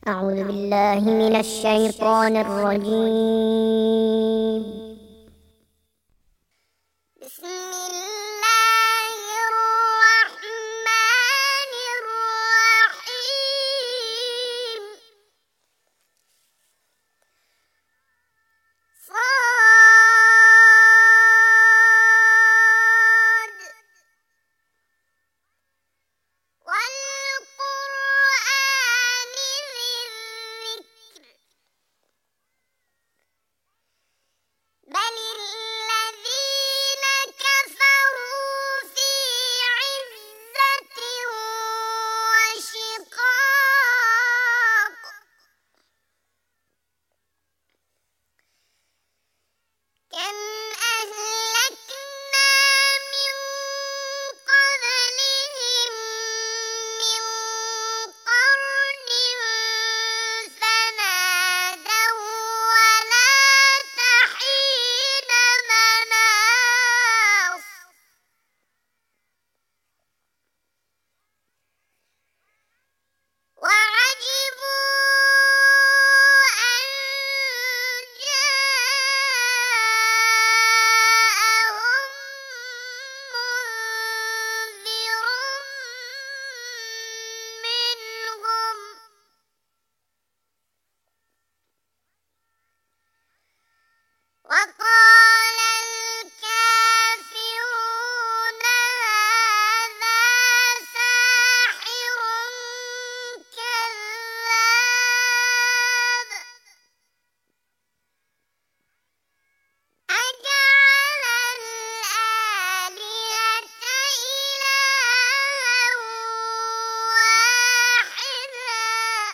أعوذ بالله من الشيطان الرجيم. بسم الله الرحمن الرحيم. صاد والقرآن ذي الذكر بل الذين كفروا في عزة وشقاق كم أهلكنا من قبلهم من قرن فنادوا ولا تحين مناص وعجبوا أن جاءهم منذر منهم وقال الكافرون هذا ساحر كذاب أجعل الآلهة إلها واحدا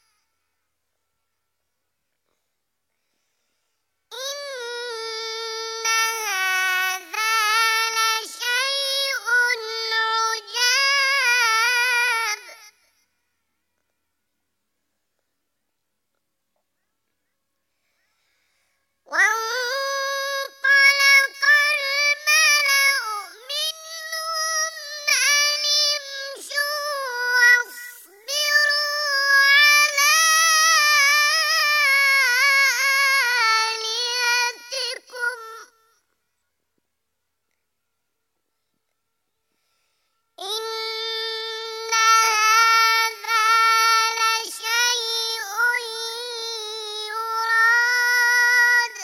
إن هذا لشيء عجاب وانطلق الملأ منهم أن امشوا واصبروا على آلهتكم إن هذا لشيء يراد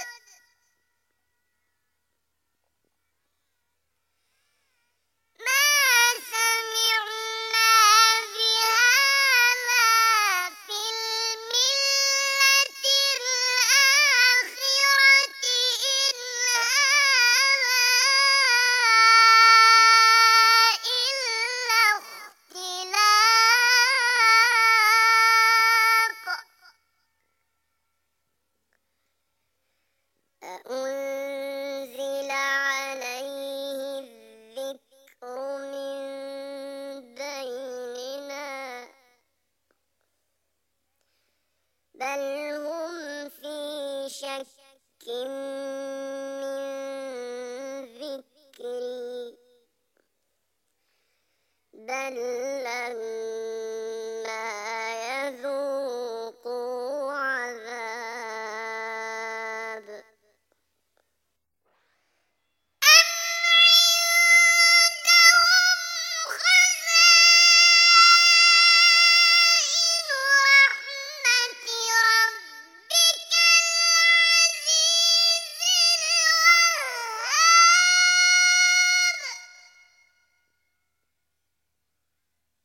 ما سمعنا بهذا في الملة الآخرة إن هذا إلا اختلاق أأنزل عليه الذكر من بيننا بل هم في شك من ذكري بل لما يذوقوا عذاب أم عندهم خزائن رحمة ربك العزيز الوهاب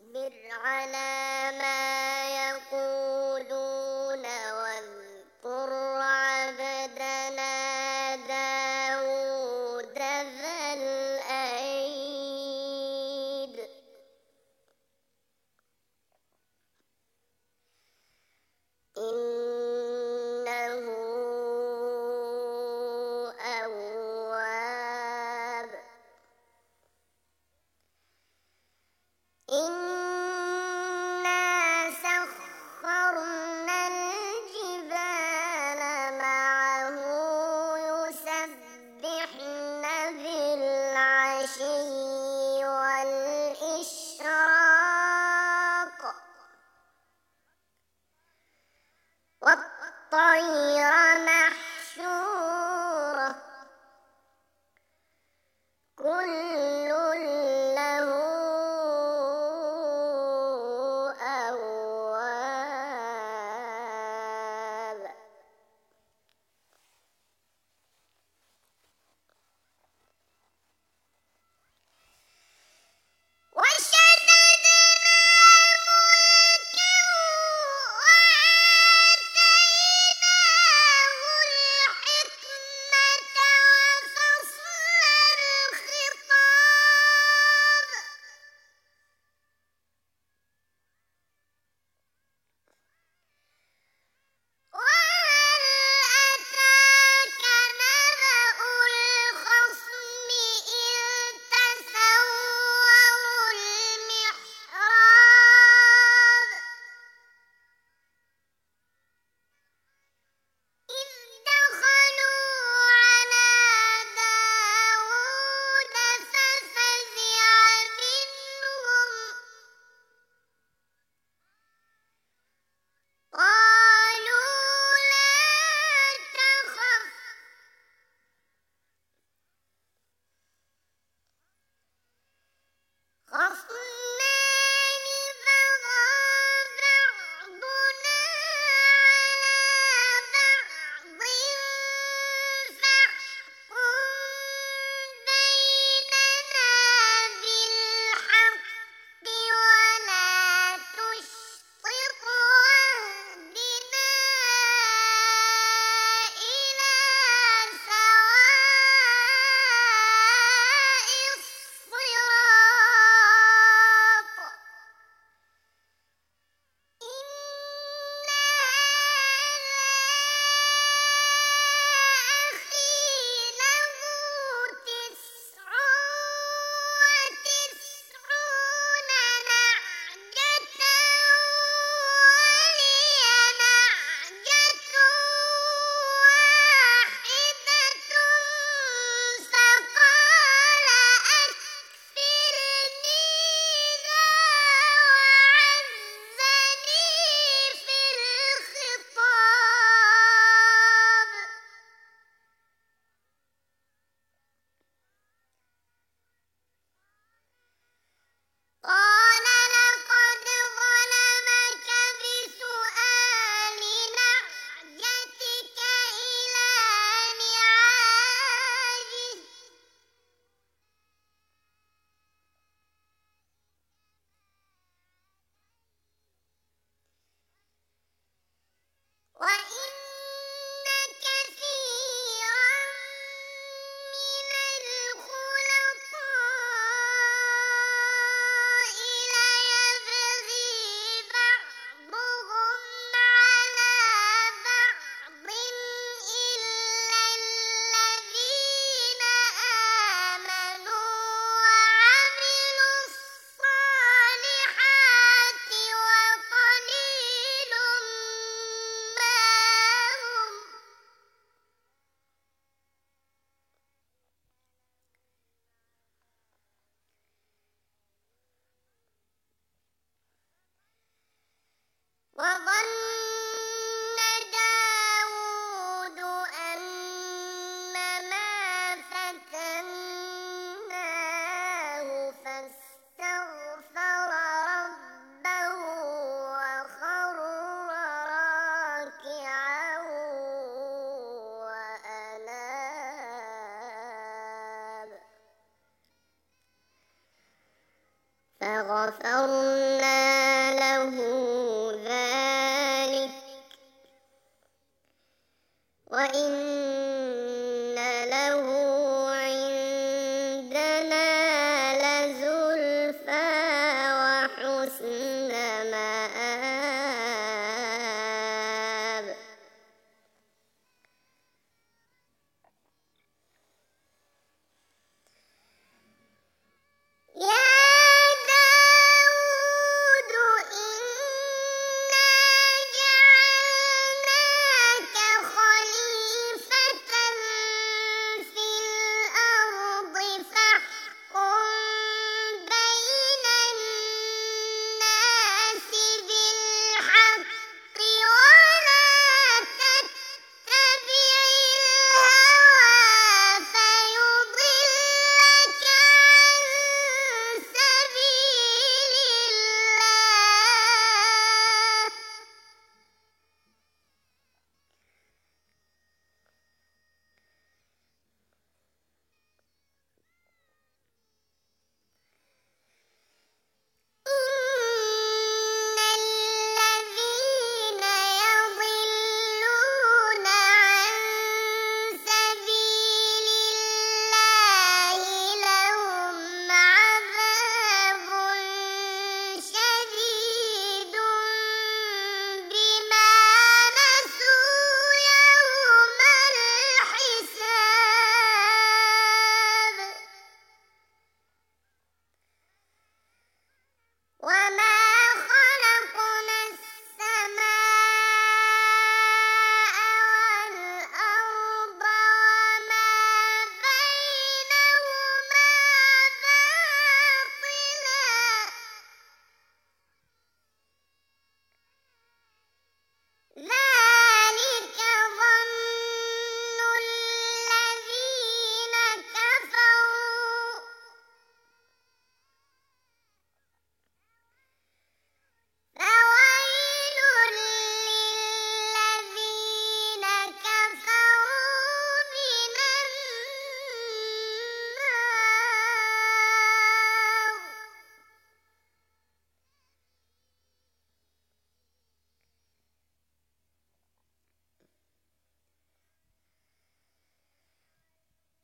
واصبر على ما يقولون واذكر عبدنا داود ذا الأيد إنه أواب إنا سخرنا الجبال معه يسبحن بالعشي والإشراق والطير محشورة كل له أواب وشددنا ملكه وآتيناه الحكمة وفصل الخطاب وهل أتاك نبأ الخصم إذ تسوروا المحراب إذ دخلوا على داود ففزع منهم قالوا لا تخف خصمان بغى بعضنا على بعض فاحكم بيننا بالحق ولا تشطط واهدنا إلى سواء الصراط إن أخي له 99 نعجة ولي نعجة واحدة فقال أكفلنيها وعزني في الخطاب قال لقد ظلمك بسؤال نعجتك إلى نعاجه وإن كثيرا من الخلطاء ليبغي بعضهم على بعض إلا الذين آمنوا وعملوا الصالحات وقليل ما هم وظن داود أنما فتناه فاستغفر ربه وخر راكعا وأناب فغفرنا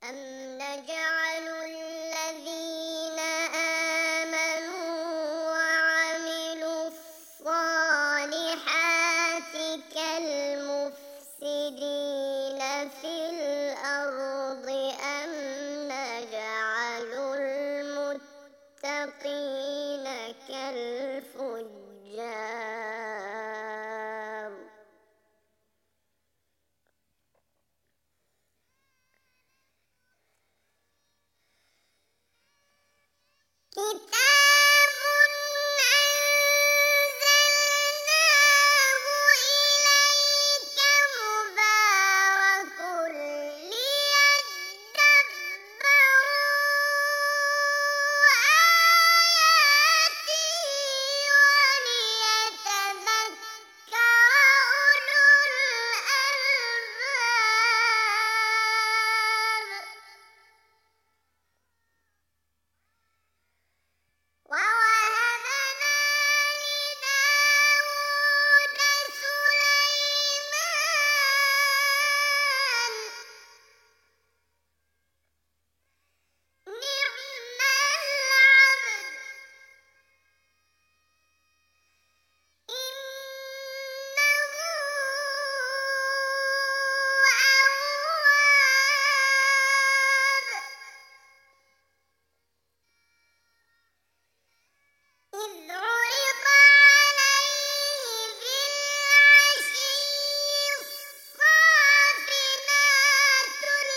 أم نجعل الذين آمنوا وعملوا الصالحات كالمفسدين في الأرض أم نجعل المتقين كالفجار كتاب أنزلناه إليك مبارك ليدبروا آياته وليتذكر أولو الألباب ووهبنا لداود سليمان نعم العبد إنه أواب إذ عرض عليه بالعشي الصافنات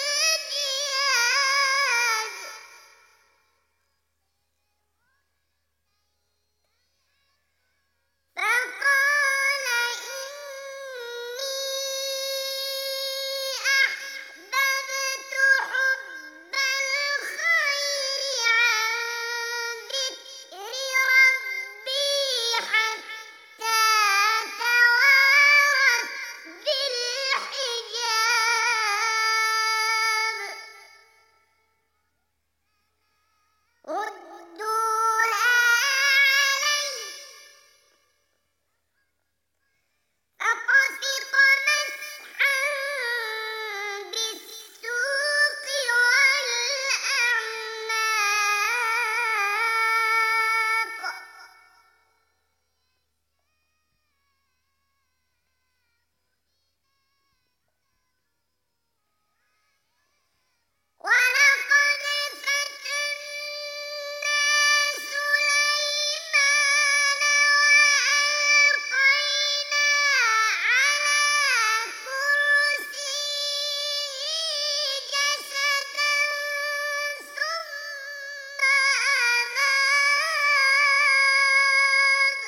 الجياد فقال إني أحببت حب الخير عن ذكر ربي حتى توارت بالحجاب ردوها علي فطفق مسحا بالسوق والأعناق ولقد فتنا سليمان وألقينا على كرسيه جسدا ثم أناب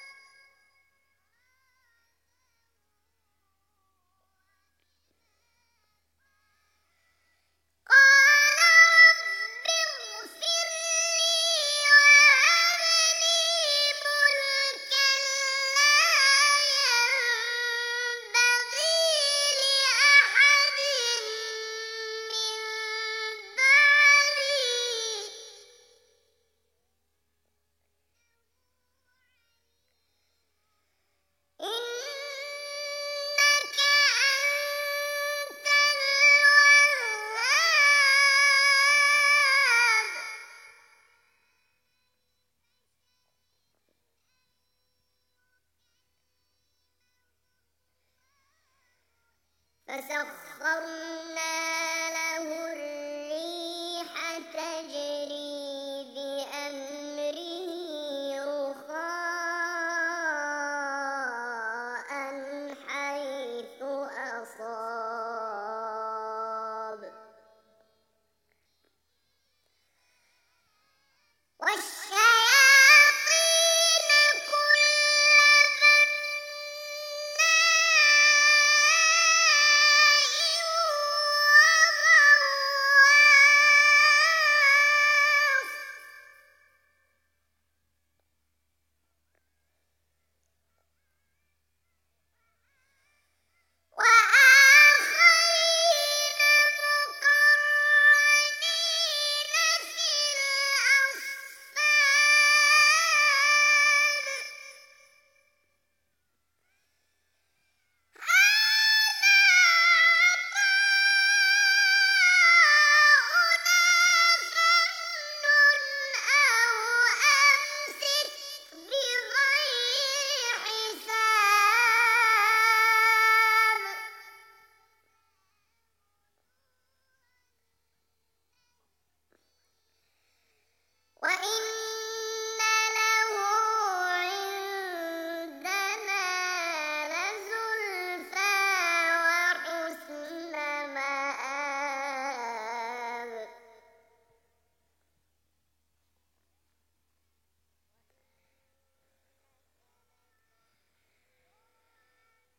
قال رب اغفر لي وهب لي ملكا لا ينبغي لأحد من بعدي إنك أنت الوهاب فسخرنا له الريح تجري بأمره رخاء حيث أصاب والشياطين كل بناء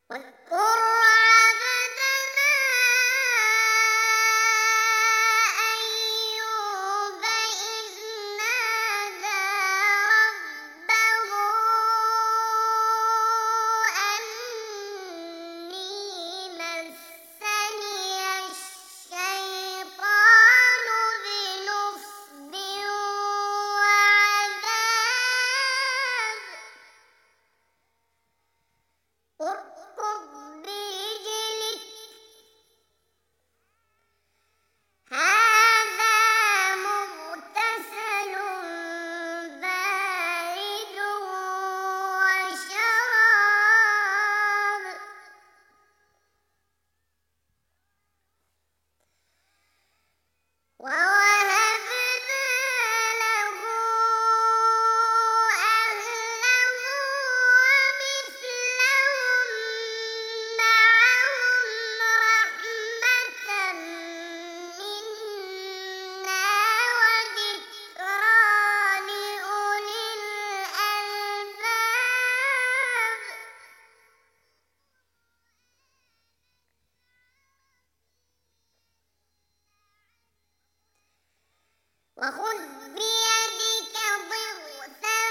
واذكر عبدنا أيوب إذ نادى ربه أني مسني الشيطان بنصب وعذاب اركض برجلك هذا مغتسل بارد وشراب ووهبنا له أهله ومثلهم معهم رحمة منا وذكرى لأولي الألباب وخذ بيدك ضغثا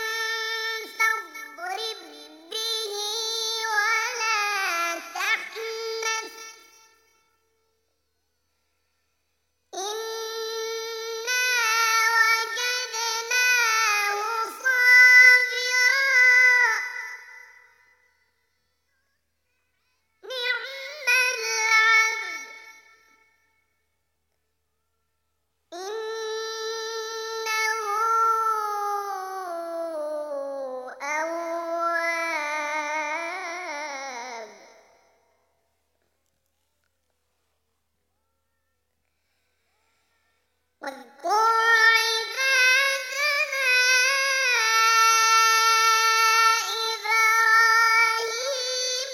فاضرب به ولا تحنث إنا وجدناه صابرا نعم العبد إنه أواب واذكر عبادنا إبراهيم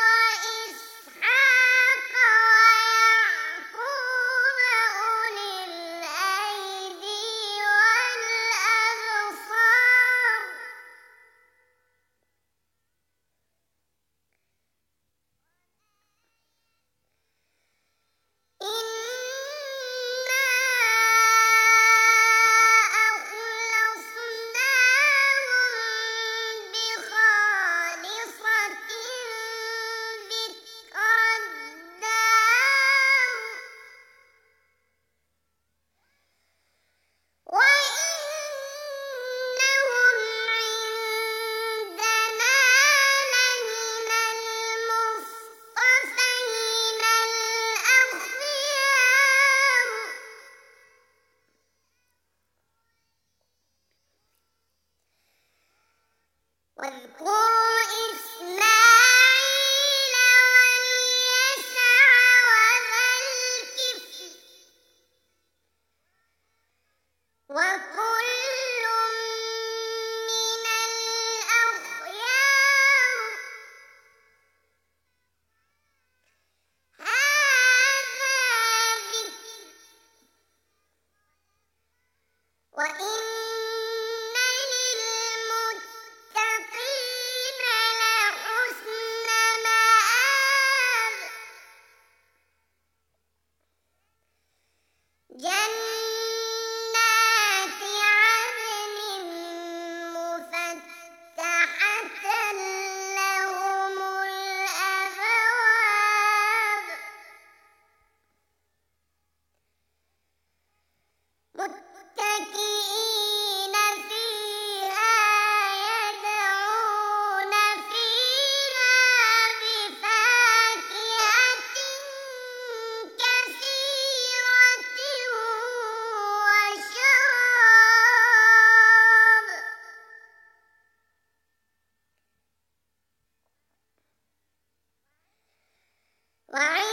وإسحاق ويعقوب أولي الأيدي والأبصار إنا أخلصناهم بخالصة ذكرى الدار وإنهم عندنا لمن المصطفين الأخيار واذكر إسماعيل واليسع وذا الكفل وكل من الأخيار هذا ذكر وإن للمتقين لحسن مآب جنات عدن مفتحة لهم الأبواب متكئين فيها يدعون فيها بفاكهة كثيرة وشراب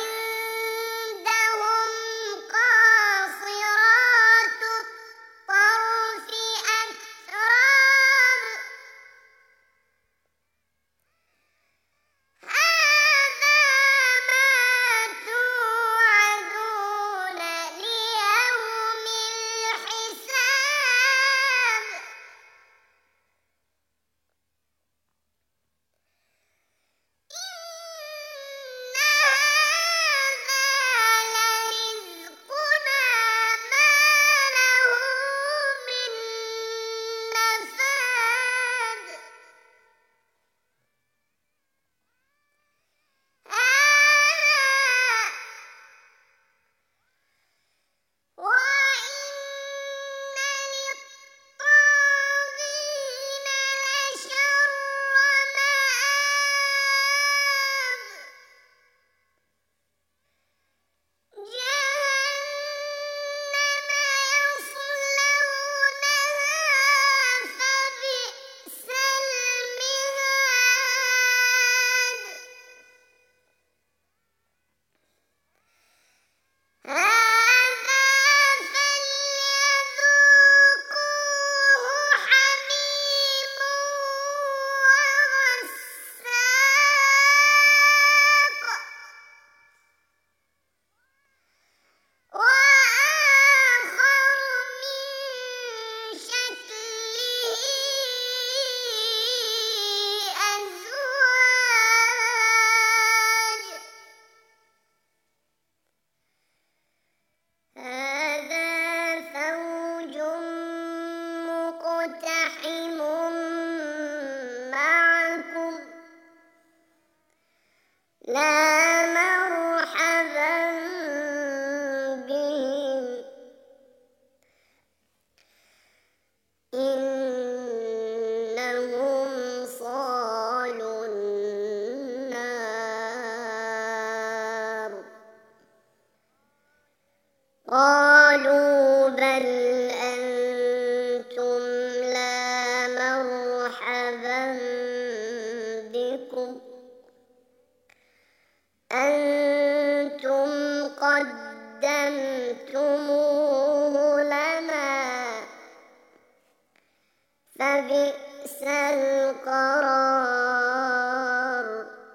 وعندهم قاصرات الطرف قالوا بل أنتم لا مرحبا بكم أنتم قدمتموه لنا فبئس القرار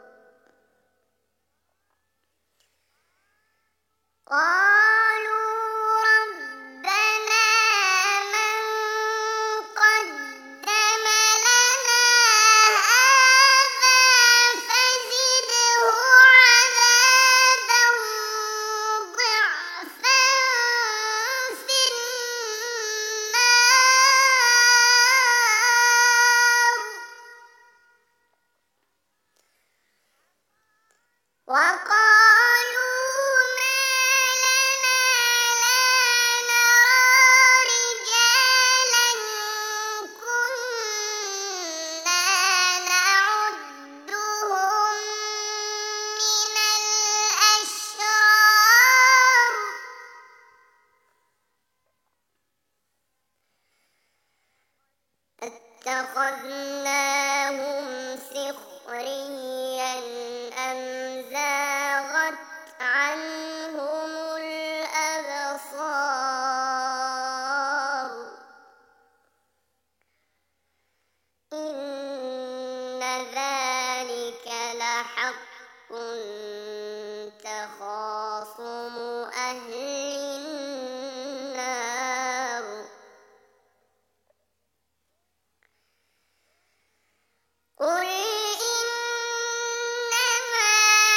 قالوا ربنا من قدم لنا هذا فزده عذابا ضعفا في النار وقالوا ما لنا لا نرى رجالا كنا نعدهم من الأشرار اتخذناهم سخريا أم زاغت عنهم الأبصار إن ذلك لحق تخاصم أهل النار قل إنما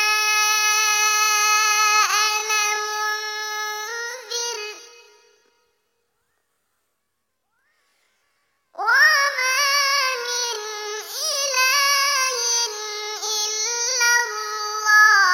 أنا منذر وما من إله إلا الله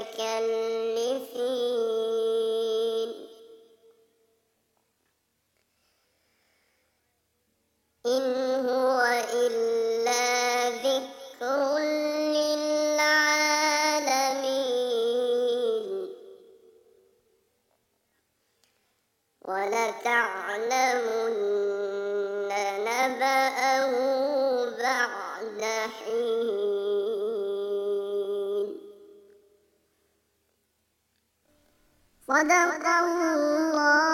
المتكلفين إن هو إلا ذكر للعالمين ولتعلمن نبأه بعد حين صدق الله